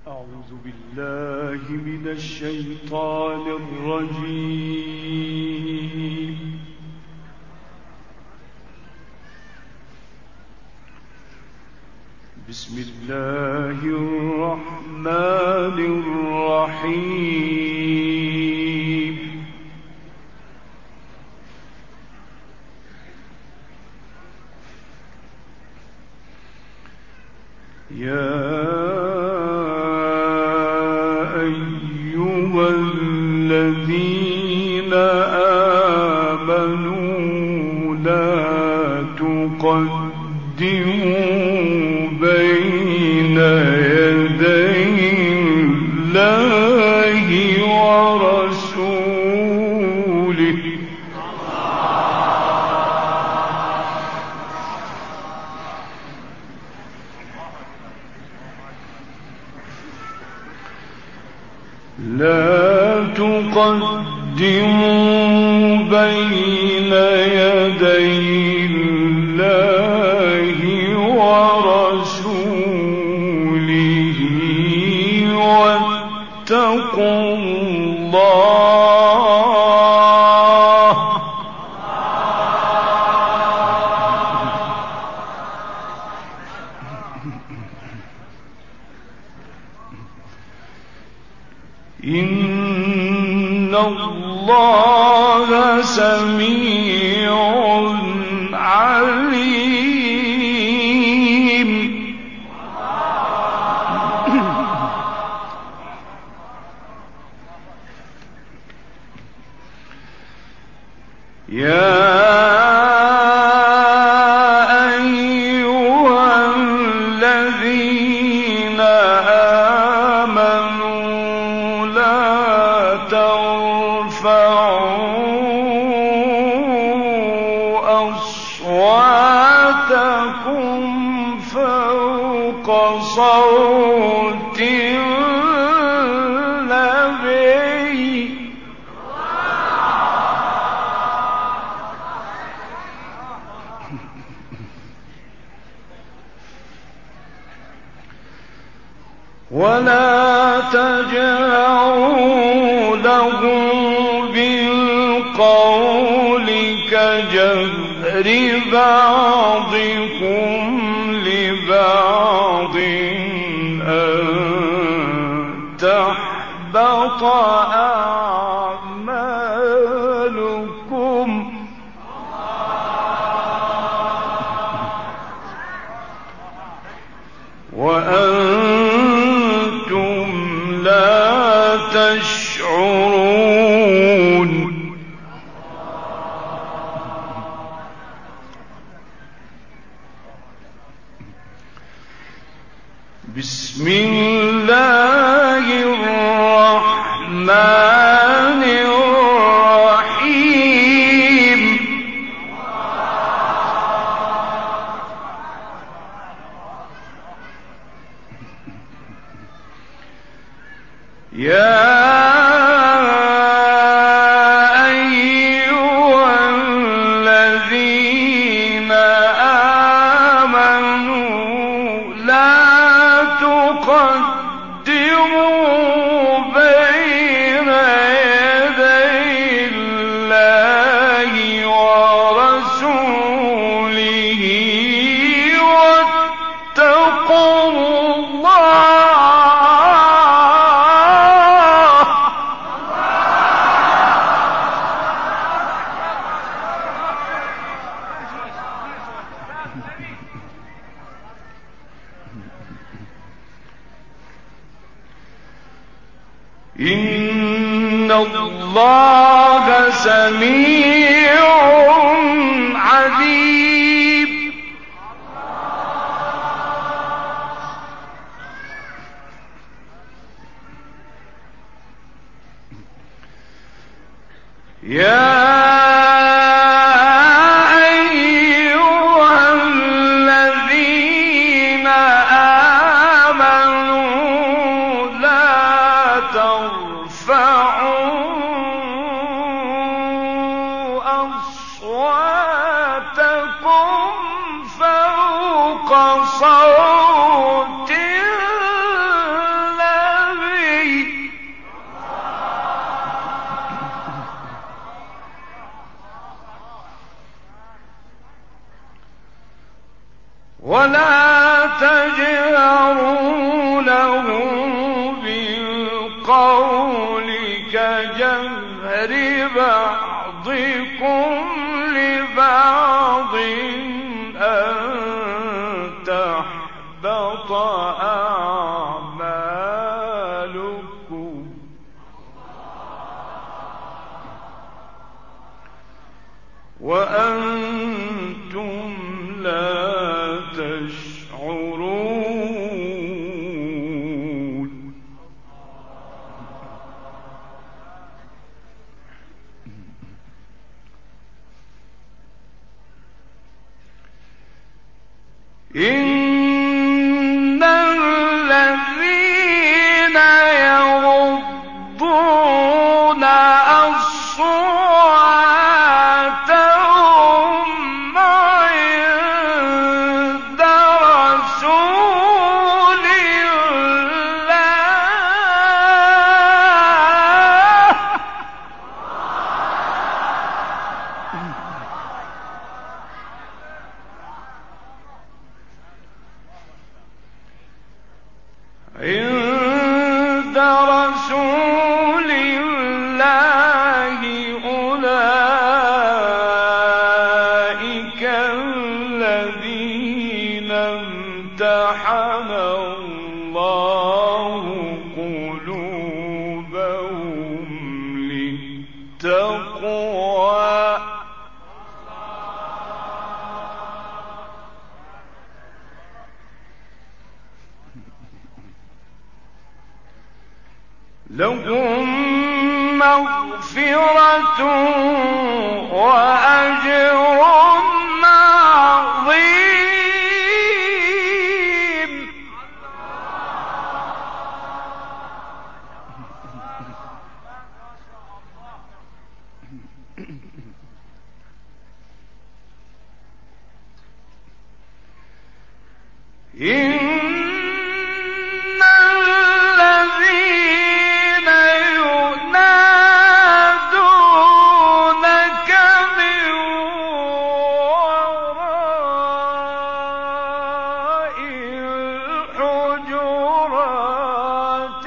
أعوذ بالله من الشيطان الرجيم. بسم الله الرحمن الرحيم. يا أيها الذين آمنوا لا تقدموا بين يدي الله ورسوله لا تقدموا بين يدي الله ورسوله واتقوا الله إن الله سميع عليم. يا أيها الذين آمنوا لا ترفعوا أصواتكم فوق صوت النبي ولا تجهروا له بالقول كجهر بعضكم لبعض أن تحبط أعمالكم وأنتم لا تشعرون. بسم الله الرحمن الرحيم. يا أيها الذين آمنوا لا تقدموا بين يدي الله ورسوله واتقوا الله إن الله سميع عليم. يا أيها الذين آمنوا لا ترفعوا أصواتكم فوق صوت النبي تجهروا بالقول كجهر بعضكم لبعض أن تحبط أعمالكم وأنتم لا تشعرون. إن الذين يغضون أصواتهم عند رسول الله أولئك الذين امتحن الله قلوبهم للتقوى لهم مغفرة وأجر عظيم. إن الذين ينادونك من وراء الحجرات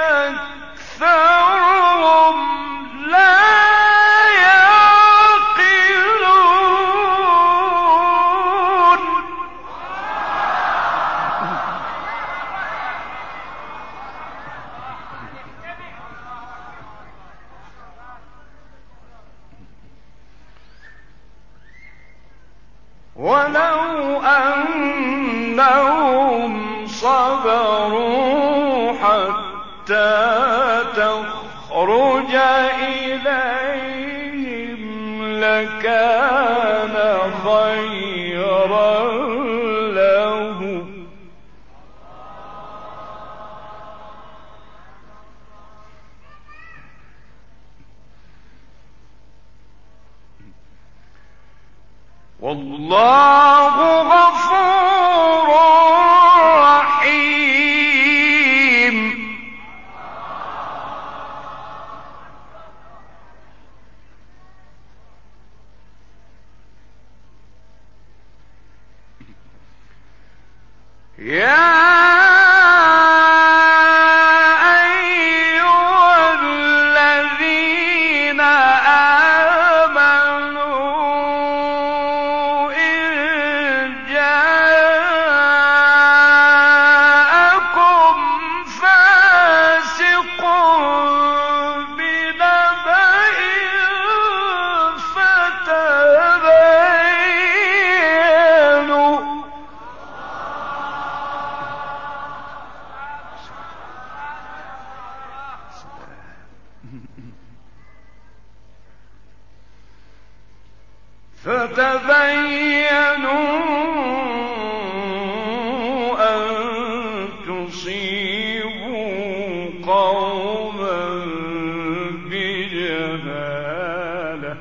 أكثرهم لا يعقلون. ولو أنهم صبروا حتى تخرج إليهم لكان خيرا لهم. والله غفور رحيم. يا أيها الذين آمنوا إن جاءكم فاسق بنبأ فتبينوا أن تصيبوا قوما بجهالة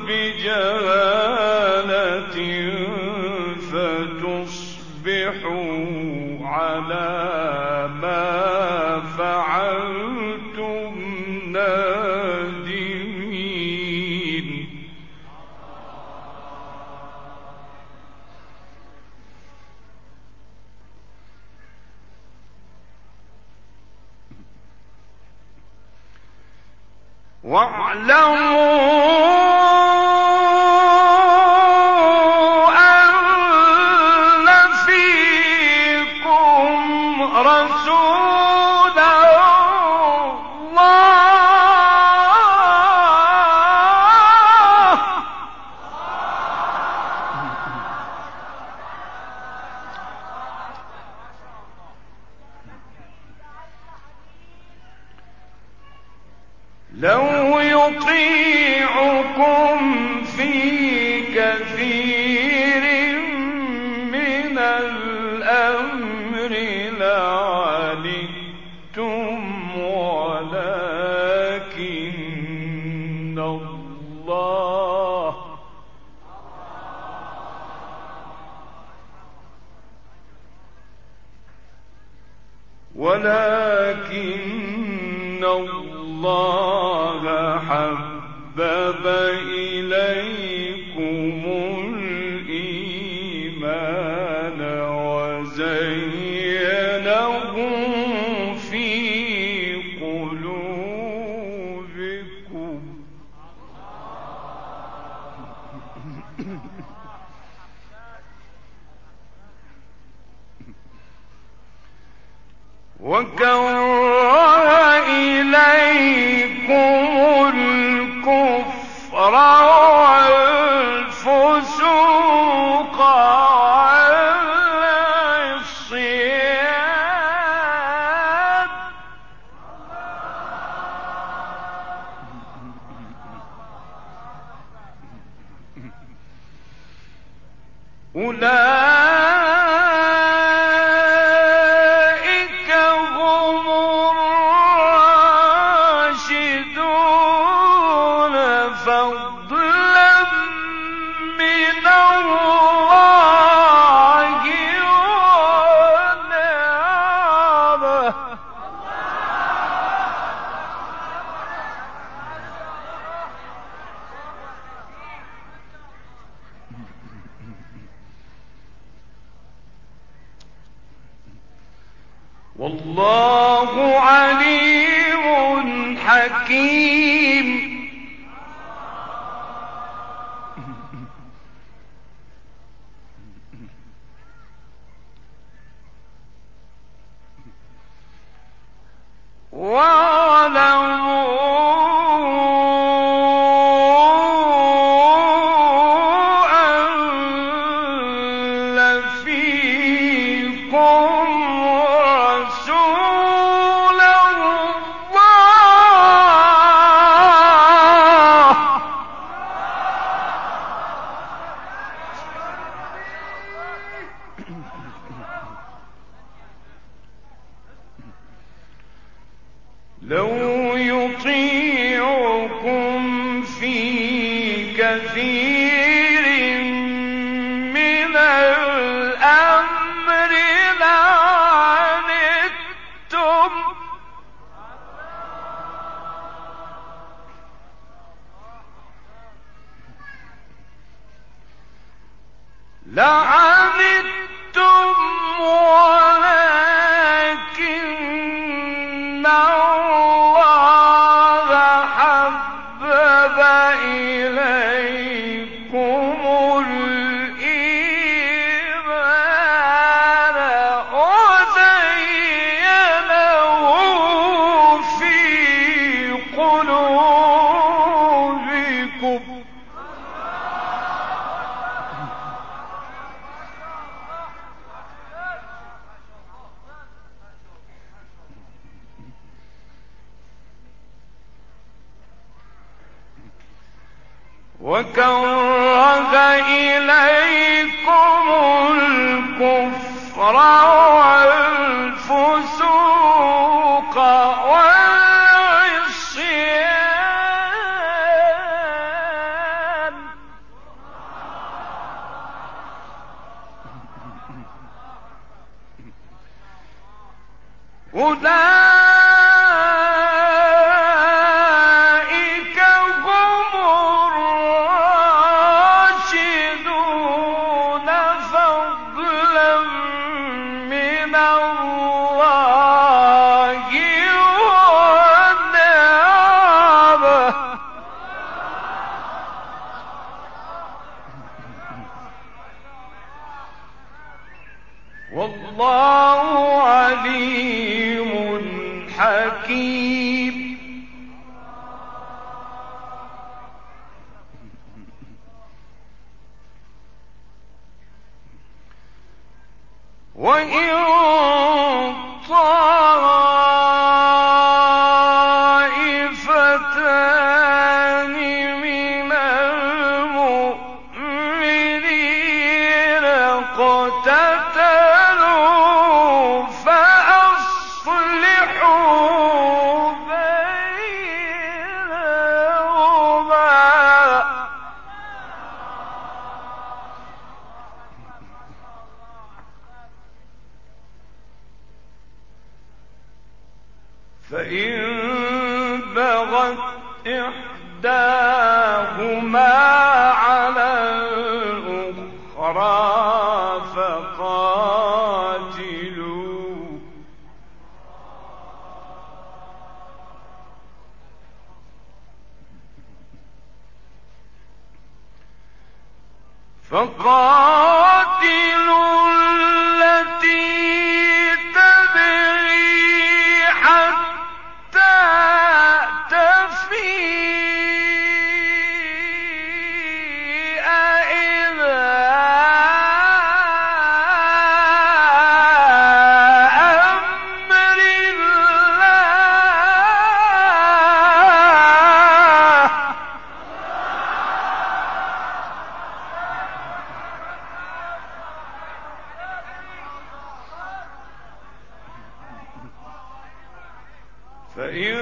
فتصبحوا واعلموا أن فيكم رسول الله لو يطيعكم في كثير من الأمر لعنتم ولكن الله حبب إليكم الإيمان وزينه في قلوبكم وكره إليكم الكفر والفسوق والعصيان أولئك هم الراشدون فضلا من الله ونعمه والله عليم حكيم واعلموا أن فيكم رسول الله لو يطيعكم في كثير من الأمر لعنتم ولكن الله حبب إليكم الإيمان وزينه في قلوبكم وكره إليكم الكفر والفسوق والعصيان أولئك هم الراشدون فضلا من حميم وإن طائفتان من المؤمنين اقتتلوا فأصلحوا بينهما فإن بغت إحداهما على الأخرى فقاتلوا التي تبغي حتى تفيء إلى أمر الله فإن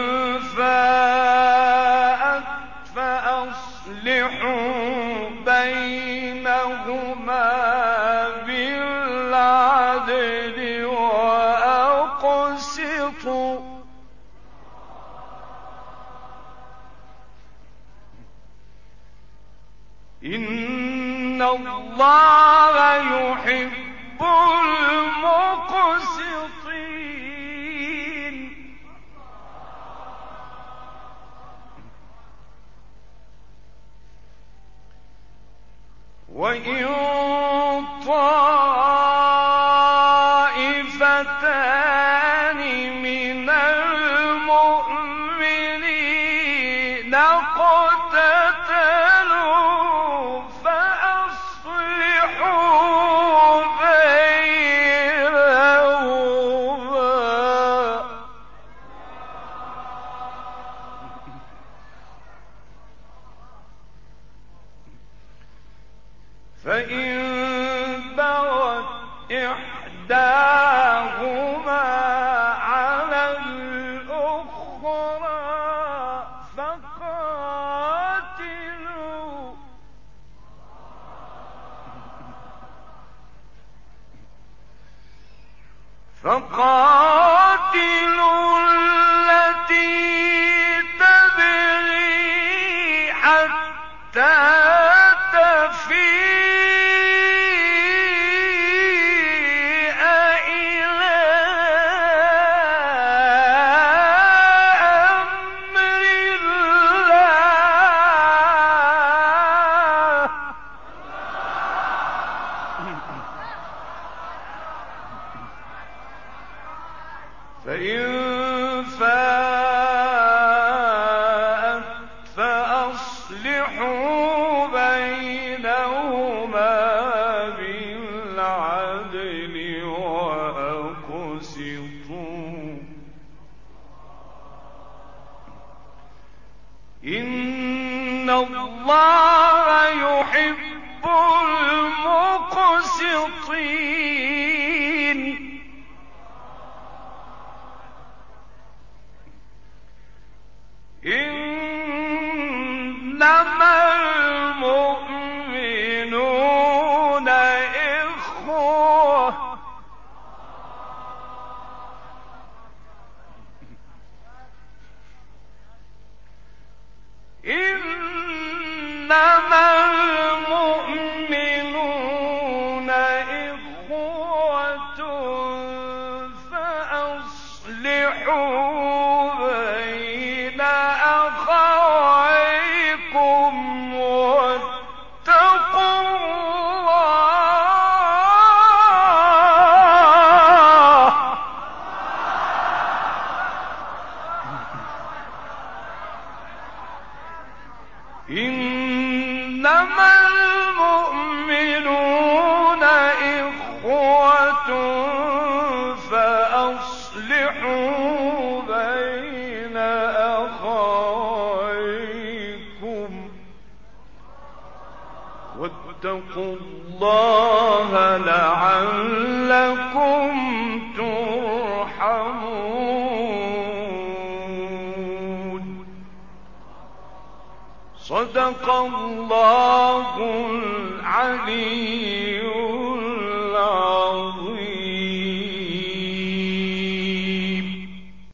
فاءت فأصلحوا بينهما بالعدل وأقسطوا إن الله يحب المقسطين وإن طائفتان من المؤمنين اقتتلوا فأصلحوا بينهما فإن بغت إحداهما على الأخرى فقاتلوا التي تبغي حتى تفيء إلى أمر الله فإن فاءت فأصلحوا بينهما بالعدل وأقسطوا إن الله يحب المقسطين إنما المؤمنون إخوة إنما المؤمنون إخوة فأصلحوا بين أخويكم واتقوا الله إنما المؤمنون إخوة فأصلحوا بين أخويكم واتقوا الله لعلكم ترحمون. صدق الله العلي